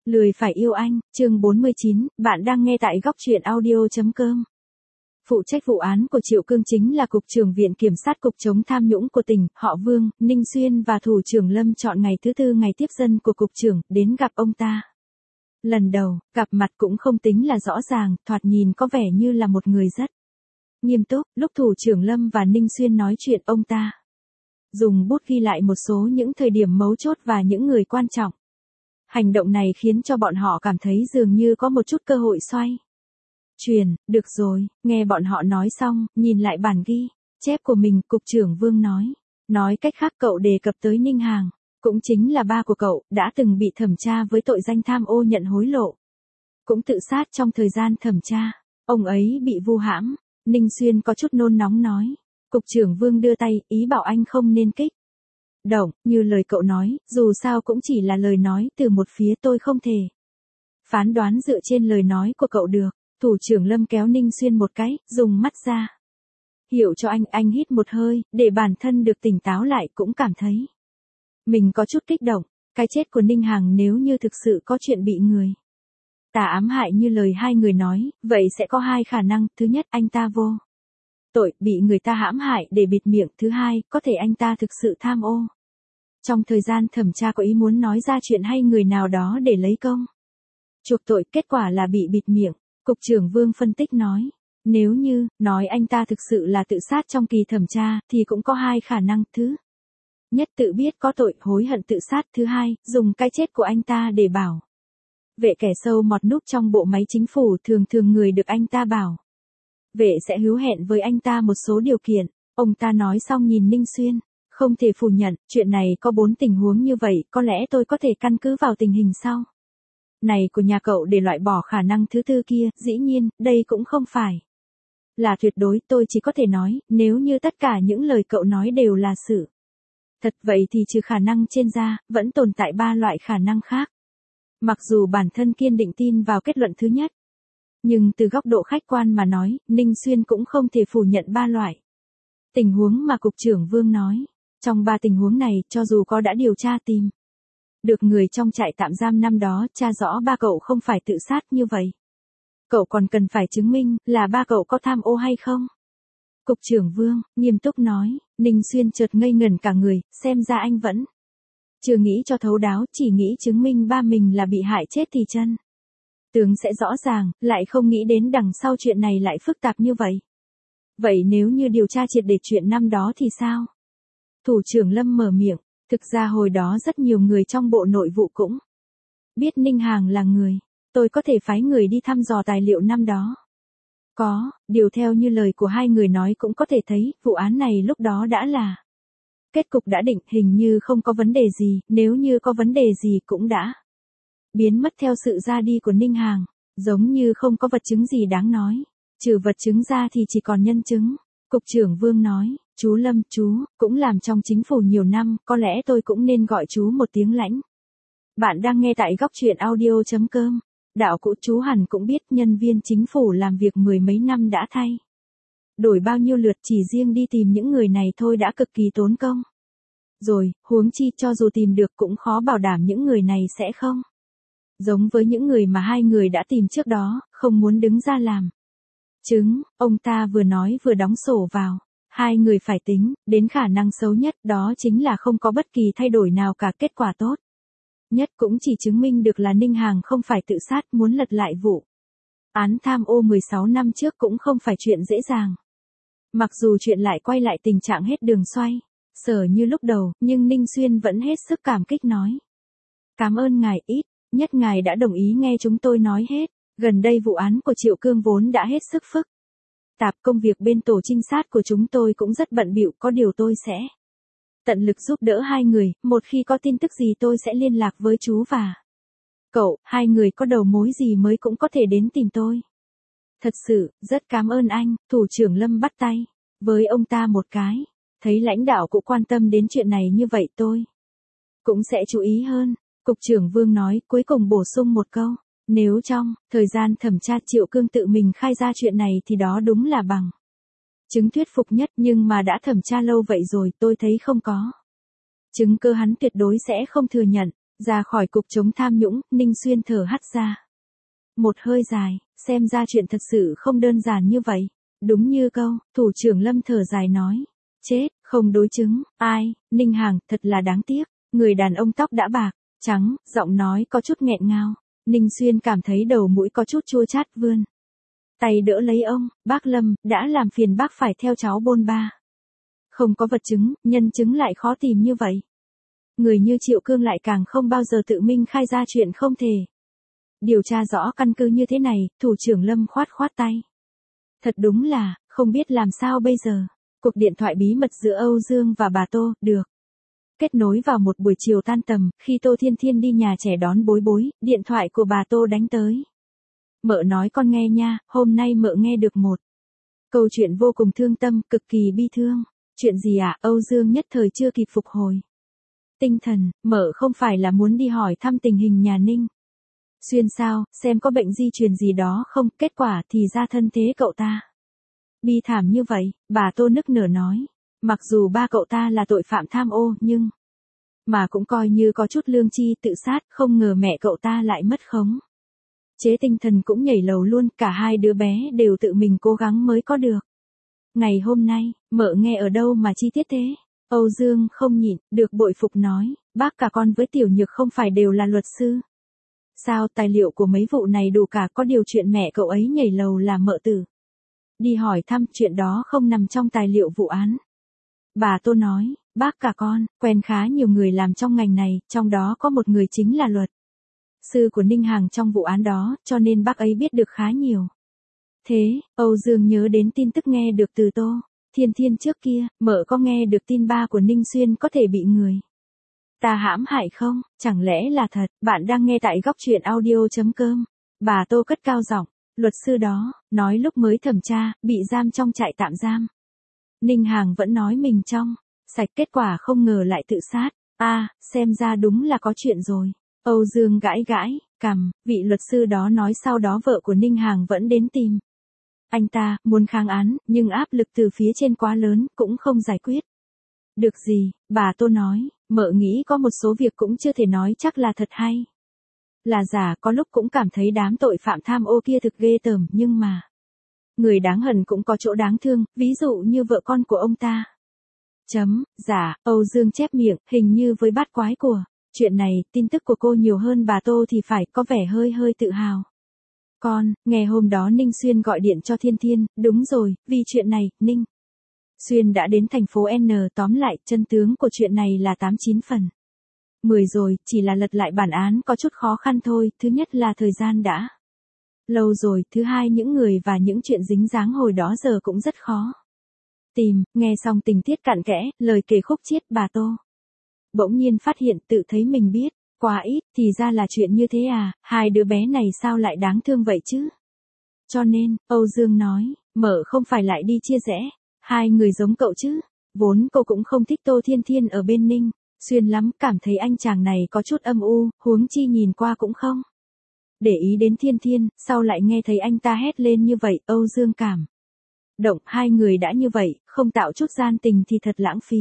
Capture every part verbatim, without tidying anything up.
Lười phải yêu anh, chương bốn mươi chín, bạn đang nghe tại góc truyện audio chấm com. Phụ trách vụ án của Triệu Cương chính là Cục trưởng Viện Kiểm sát Cục chống tham nhũng của tỉnh, họ Vương, Ninh Xuyên và Thủ trưởng Lâm chọn ngày thứ tư ngày tiếp dân của Cục trưởng, đến gặp ông ta. Lần đầu, gặp mặt cũng không tính là rõ ràng, thoạt nhìn có vẻ như là một người rất nghiêm túc. Lúc Thủ trưởng Lâm và Ninh Xuyên nói chuyện, ông ta dùng bút ghi lại một số những thời điểm mấu chốt và những người quan trọng. Hành động này khiến cho bọn họ cảm thấy dường như có một chút cơ hội xoay chuyển. Được rồi, nghe bọn họ nói xong, nhìn lại bản ghi chép của mình, Cục trưởng Vương nói. Nói cách khác, cậu đề cập tới Ninh Hàng, cũng chính là ba của cậu, đã từng bị thẩm tra với tội danh tham ô nhận hối lộ. Cũng tự sát trong thời gian thẩm tra, ông ấy bị vu hãm. Ninh Xuyên có chút nôn nóng nói. Cục trưởng Vương đưa tay, ý bảo anh không nên kích động, như lời cậu nói, dù sao cũng chỉ là lời nói từ một phía, tôi không thể phán đoán dựa trên lời nói của cậu được. Thủ trưởng Lâm kéo Ninh Xuyên một cái, dùng mắt ra hiểu cho anh. Anh hít một hơi, để bản thân được tỉnh táo lại, cũng cảm thấy mình có chút kích động. Cái chết của Ninh Hàng nếu như thực sự có chuyện bị người tà ám hại như lời hai người nói, vậy sẽ có hai khả năng. Thứ nhất, anh ta vô tội, bị người ta hãm hại để bịt miệng. Thứ hai, có thể anh ta thực sự tham ô. Trong thời gian thẩm tra có ý muốn nói ra chuyện hay người nào đó để lấy công chuộc tội, kết quả là bị bịt miệng. Cục trưởng Vương phân tích nói. Nếu như, nói anh ta thực sự là tự sát trong kỳ thẩm tra, thì cũng có hai khả năng. Thứ nhất, tự biết có tội, hối hận tự sát. Thứ hai, dùng cái chết của anh ta để bảo vệ kẻ sâu mọt núp trong bộ máy chính phủ. Thường thường người được anh ta bảo vệ sẽ hứa hẹn với anh ta một số điều kiện. Ông ta nói xong nhìn Ninh Xuyên. Không thể phủ nhận, chuyện này có bốn tình huống như vậy, có lẽ tôi có thể căn cứ vào tình hình sau này của nhà cậu để loại bỏ khả năng thứ tư kia. Dĩ nhiên, đây cũng không phải là tuyệt đối, tôi chỉ có thể nói, nếu như tất cả những lời cậu nói đều là sự thật, vậy thì trừ khả năng trên ra, vẫn tồn tại ba loại khả năng khác. Mặc dù bản thân kiên định tin vào kết luận thứ nhất, nhưng từ góc độ khách quan mà nói, Ninh Xuyên cũng không thể phủ nhận ba loại tình huống mà Cục trưởng Vương nói. Trong ba tình huống này, cho dù có đã điều tra tìm được người trong trại tạm giam năm đó, tra rõ ba cậu không phải tự sát như vậy, cậu còn cần phải chứng minh là ba cậu có tham ô hay không? Cục trưởng Vương nghiêm túc nói. Ninh Xuyên chợt ngây ngẩn cả người, xem ra anh vẫn chưa nghĩ cho thấu đáo, chỉ nghĩ chứng minh ba mình là bị hại chết thì chân tướng sẽ rõ ràng, lại không nghĩ đến đằng sau chuyện này lại phức tạp như vậy. Vậy nếu như điều tra triệt để chuyện năm đó thì sao? Thủ trưởng Lâm mở miệng. Thực ra hồi đó rất nhiều người trong Bộ Nội vụ cũng biết Ninh Hàng là người. Tôi có thể phái người đi thăm dò tài liệu năm đó. Có, điều theo như lời của hai người nói cũng có thể thấy, vụ án này lúc đó đã là kết cục đã định, hình như không có vấn đề gì, nếu như có vấn đề gì cũng đã biến mất theo sự ra đi của Ninh Hàng, giống như không có vật chứng gì đáng nói. Trừ vật chứng ra thì chỉ còn nhân chứng. Cục trưởng Vương nói. Chú Lâm, chú cũng làm trong chính phủ nhiều năm, có lẽ tôi cũng nên gọi chú một tiếng Lãnh. Bạn đang nghe tại góc truyện audio chấm com. Đạo cũ chú hẳn cũng biết, nhân viên chính phủ làm việc mười mấy năm đã thay đổi bao nhiêu lượt, chỉ riêng đi tìm những người này thôi đã cực kỳ tốn công rồi, huống chi cho dù tìm được cũng khó bảo đảm những người này sẽ không giống với những người mà hai người đã tìm trước đó, không muốn đứng ra làm chứng. Ông ta vừa nói vừa đóng sổ vào. Hai người phải tính đến khả năng xấu nhất, đó chính là không có bất kỳ thay đổi nào cả. Kết quả tốt nhất cũng chỉ chứng minh được là Ninh Hàng không phải tự sát. Muốn lật lại vụ án tham ô mười sáu năm trước cũng không phải chuyện dễ dàng. Mặc dù chuyện lại quay lại tình trạng hết đường xoay sở như lúc đầu, nhưng Ninh Xuyên vẫn hết sức cảm kích nói. Cảm ơn ngài, ít nhất ngài đã đồng ý nghe chúng tôi nói hết. Gần đây vụ án của Triệu Cương vốn đã hết sức phức tạp, công việc bên tổ trinh sát của chúng tôi cũng rất bận bịu, có điều tôi sẽ tận lực giúp đỡ hai người, một khi có tin tức gì tôi sẽ liên lạc với chú và cậu, hai người có đầu mối gì mới cũng có thể đến tìm tôi. Thật sự, rất cảm ơn anh. Thủ trưởng Lâm bắt tay với ông ta một cái. Thấy lãnh đạo cũng quan tâm đến chuyện này như vậy, tôi cũng sẽ chú ý hơn. Cục trưởng Vương nói, cuối cùng bổ sung một câu. Nếu trong thời gian thẩm tra Triệu Cương tự mình khai ra chuyện này thì đó đúng là bằng chứng thuyết phục nhất, nhưng mà đã thẩm tra lâu vậy rồi, tôi thấy không có chứng cơ hắn tuyệt đối sẽ không thừa nhận. Ra khỏi cục chống tham nhũng, Ninh Xuyên thở hắt ra. Một hơi dài, xem ra chuyện thật sự không đơn giản như vậy. Đúng như câu, thủ trưởng Lâm thở dài nói. Chết, không đối chứng, ai, Ninh Hàng, thật là đáng tiếc. Người đàn ông tóc đã bạc, trắng, giọng nói có chút nghẹn ngào. Ninh Xuyên cảm thấy đầu mũi có chút chua chát vươn tay đỡ lấy ông. Bác Lâm, đã làm phiền bác phải theo cháu bôn ba. Không có vật chứng, nhân chứng lại khó tìm như vậy. Người như Triệu Cương lại càng không bao giờ tự minh khai ra chuyện không thể điều tra rõ căn cứ như thế này. Thủ trưởng Lâm khoát khoát tay. Thật đúng là, không biết làm sao bây giờ. Cuộc điện thoại bí mật giữa Âu Dương và bà Tô, được kết nối vào một buổi chiều tan tầm, khi Tô Thiên Thiên đi nhà trẻ đón Bối Bối, điện thoại của bà Tô đánh tới. Mợ nói con nghe nha, hôm nay mợ nghe được một câu chuyện vô cùng thương tâm, cực kỳ bi thương. Chuyện gì ạ? À? Âu Dương nhất thời chưa kịp phục hồi tinh thần, mợ không phải là muốn đi hỏi thăm tình hình nhà Ninh Xuyên sao, xem có bệnh di truyền gì đó không, kết quả thì ra thân thế cậu ta bi thảm như vậy. Bà Tô nức nở nói, mặc dù ba cậu ta là tội phạm tham ô nhưng mà cũng coi như có chút lương tri, tự sát, không ngờ mẹ cậu ta lại mất khống chế tinh thần cũng nhảy lầu luôn. Cả hai đứa bé đều tự mình cố gắng mới có được ngày hôm nay. Mợ nghe ở đâu mà chi tiết thế? Âu Dương không nhịn được bội phục nói, bác cả con với Tiểu Nhược không phải đều là luật sư sao? Tài liệu của mấy vụ này đủ cả, có điều chuyện mẹ cậu ấy nhảy lầu là mợ tử đi hỏi thăm, chuyện đó không nằm trong tài liệu vụ án. Bà Tô nói, bác cả con quen khá nhiều người làm trong ngành này, trong đó có một người chính là luật sư của Ninh Hàng trong vụ án đó, cho nên bác ấy biết được khá nhiều. Thế, Âu Dương nhớ đến tin tức nghe được từ Tô Thiên Thiên trước kia, mợ có nghe được tin ba của Ninh Xuyên có thể bị người ta hãm hại không? Chẳng lẽ là thật? Bạn đang nghe tại góc truyện audio.com. Bà Tô cất cao giọng, luật sư đó nói lúc mới thẩm tra, bị giam trong trại tạm giam. Ninh Hàng vẫn nói mình trong sạch, kết quả không ngờ lại tự sát. A, à, xem ra đúng là có chuyện rồi. Âu Dương gãi gãi cằm, vị luật sư đó nói sau đó vợ của Ninh Hàng vẫn đến tìm anh ta, muốn kháng án, nhưng áp lực từ phía trên quá lớn, cũng không giải quyết được gì. Bà Tô nói, mợ nghĩ có một số việc cũng chưa thể nói chắc là thật hay là giả, có lúc cũng cảm thấy đám tội phạm tham ô kia thực ghê tởm, nhưng mà người đáng hận cũng có chỗ đáng thương, ví dụ như vợ con của ông ta. Chấm, giả, Âu Dương chép miệng, hình như với bát quái của chuyện này, tin tức của cô nhiều hơn bà Tô thì phải, có vẻ hơi hơi tự hào. Con, nghe hôm đó Ninh Xuyên gọi điện cho Thiên Thiên, đúng rồi, vì chuyện này, Ninh Xuyên đã đến thành phố N, tóm lại, chân tướng của chuyện này là tám chín phần mười rồi, chỉ là lật lại bản án có chút khó khăn thôi. Thứ nhất là thời gian đã lâu rồi, thứ hai những người và những chuyện dính dáng hồi đó giờ cũng rất khó tìm. Nghe xong tình tiết cặn kẽ, lời kể khúc chiết, bà Tô bỗng nhiên phát hiện tự thấy mình biết quá ít, thì ra là chuyện như thế à, hai đứa bé này sao lại đáng thương vậy chứ. Cho nên, Âu Dương nói, mợ không phải lại đi chia rẽ hai người giống cậu chứ. Vốn cô cũng không thích Tô Thiên Thiên ở bên Ninh Xuyên lắm, cảm thấy anh chàng này có chút âm u, huống chi nhìn qua cũng không để ý đến Thiên Thiên, sau lại nghe thấy anh ta hét lên như vậy, Âu Dương cảm động, hai người đã như vậy, không tạo chút gian tình thì thật lãng phí.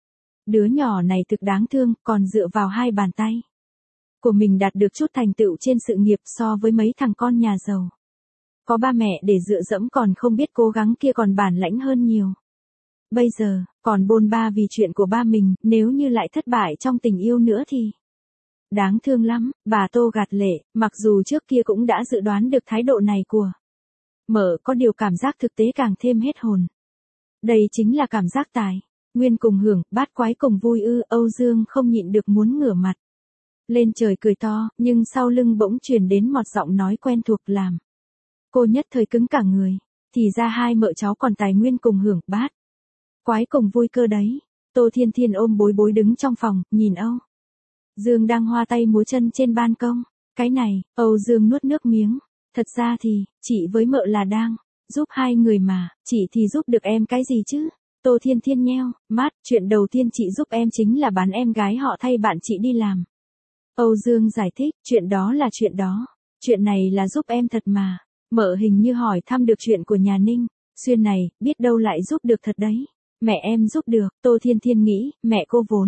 Đứa nhỏ này thực đáng thương, còn dựa vào hai bàn tay của mình đạt được chút thành tựu trên sự nghiệp, so với mấy thằng con nhà giàu có ba mẹ để dựa dẫm còn không biết cố gắng kia còn bản lãnh hơn nhiều. Bây giờ, còn bôn ba vì chuyện của ba mình, nếu như lại thất bại trong tình yêu nữa thì đáng thương lắm. Bà Tô gạt lệ, mặc dù trước kia cũng đã dự đoán được thái độ này của mợ, có điều cảm giác thực tế càng thêm hết hồn. Đây chính là cảm giác tài nguyên cùng hưởng, bát quái cùng vui ư. Âu Dương không nhịn được muốn ngửa mặt lên trời cười to, nhưng sau lưng bỗng truyền đến một giọng nói quen thuộc làm cô nhất thời cứng cả người. Thì ra hai mợ cháu còn tài nguyên cùng hưởng, bát quái cùng vui cơ đấy. Tô Thiên Thiên ôm Bối Bối đứng trong phòng, nhìn Âu Dương đang hoa tay múa chân trên ban công. Cái này, Âu Dương nuốt nước miếng. Thật ra thì, chị với mợ là đang giúp hai người mà, chị thì giúp được em cái gì chứ? Tô Thiên Thiên nheo mắt, chuyện đầu tiên chị giúp em chính là bán em gái họ thay bạn chị đi làm. Âu Dương giải thích, chuyện đó là chuyện đó, chuyện này là giúp em thật mà. Mợ hình như hỏi thăm được chuyện của nhà Ninh Xuyên này, biết đâu lại giúp được thật đấy. Mẹ em giúp được. Tô Thiên Thiên nghĩ, mẹ cô vốn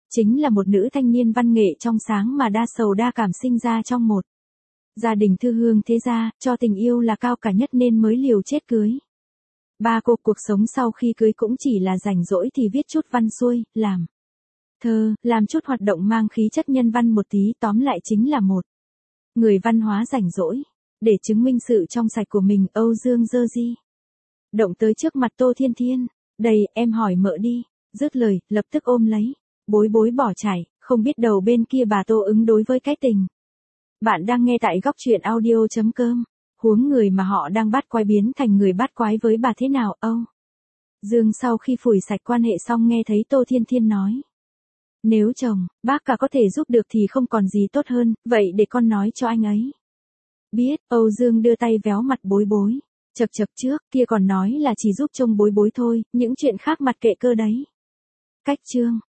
Chính là một nữ thanh niên văn nghệ trong sáng mà đa sầu đa cảm sinh ra trong một gia đình thư hương thế gia, cho tình yêu là cao cả nhất nên mới liều chết cưới. Ba cô cuộc sống sau khi cưới cũng chỉ là rảnh rỗi thì viết chút văn xuôi, làm thơ, làm chút hoạt động mang khí chất nhân văn một tí, tóm lại chính là một người văn hóa rảnh rỗi. Để chứng minh sự trong sạch của mình, Âu Dương dơ di động tới trước mặt Tô Thiên Thiên. Đây, em hỏi mợ đi. Dứt lời, lập tức ôm lấy. Bối bối bỏ chạy, không biết đầu bên kia bà Tô ứng đối với cái tình. Bạn đang nghe tại góc truyện audio.com. Huống người mà họ đang bắt quái biến thành người bắt quái với bà thế nào, Âu Dương sau khi phủi sạch quan hệ xong nghe thấy Tô Thiên Thiên nói. Nếu chồng, bác cả có thể giúp được thì không còn gì tốt hơn, vậy để con nói cho anh ấy. Biết, Âu Dương đưa tay véo mặt bối bối. Chật chật trước, kia còn nói là chỉ giúp trông bối bối thôi, những chuyện khác mặt kệ cơ đấy. Cách chương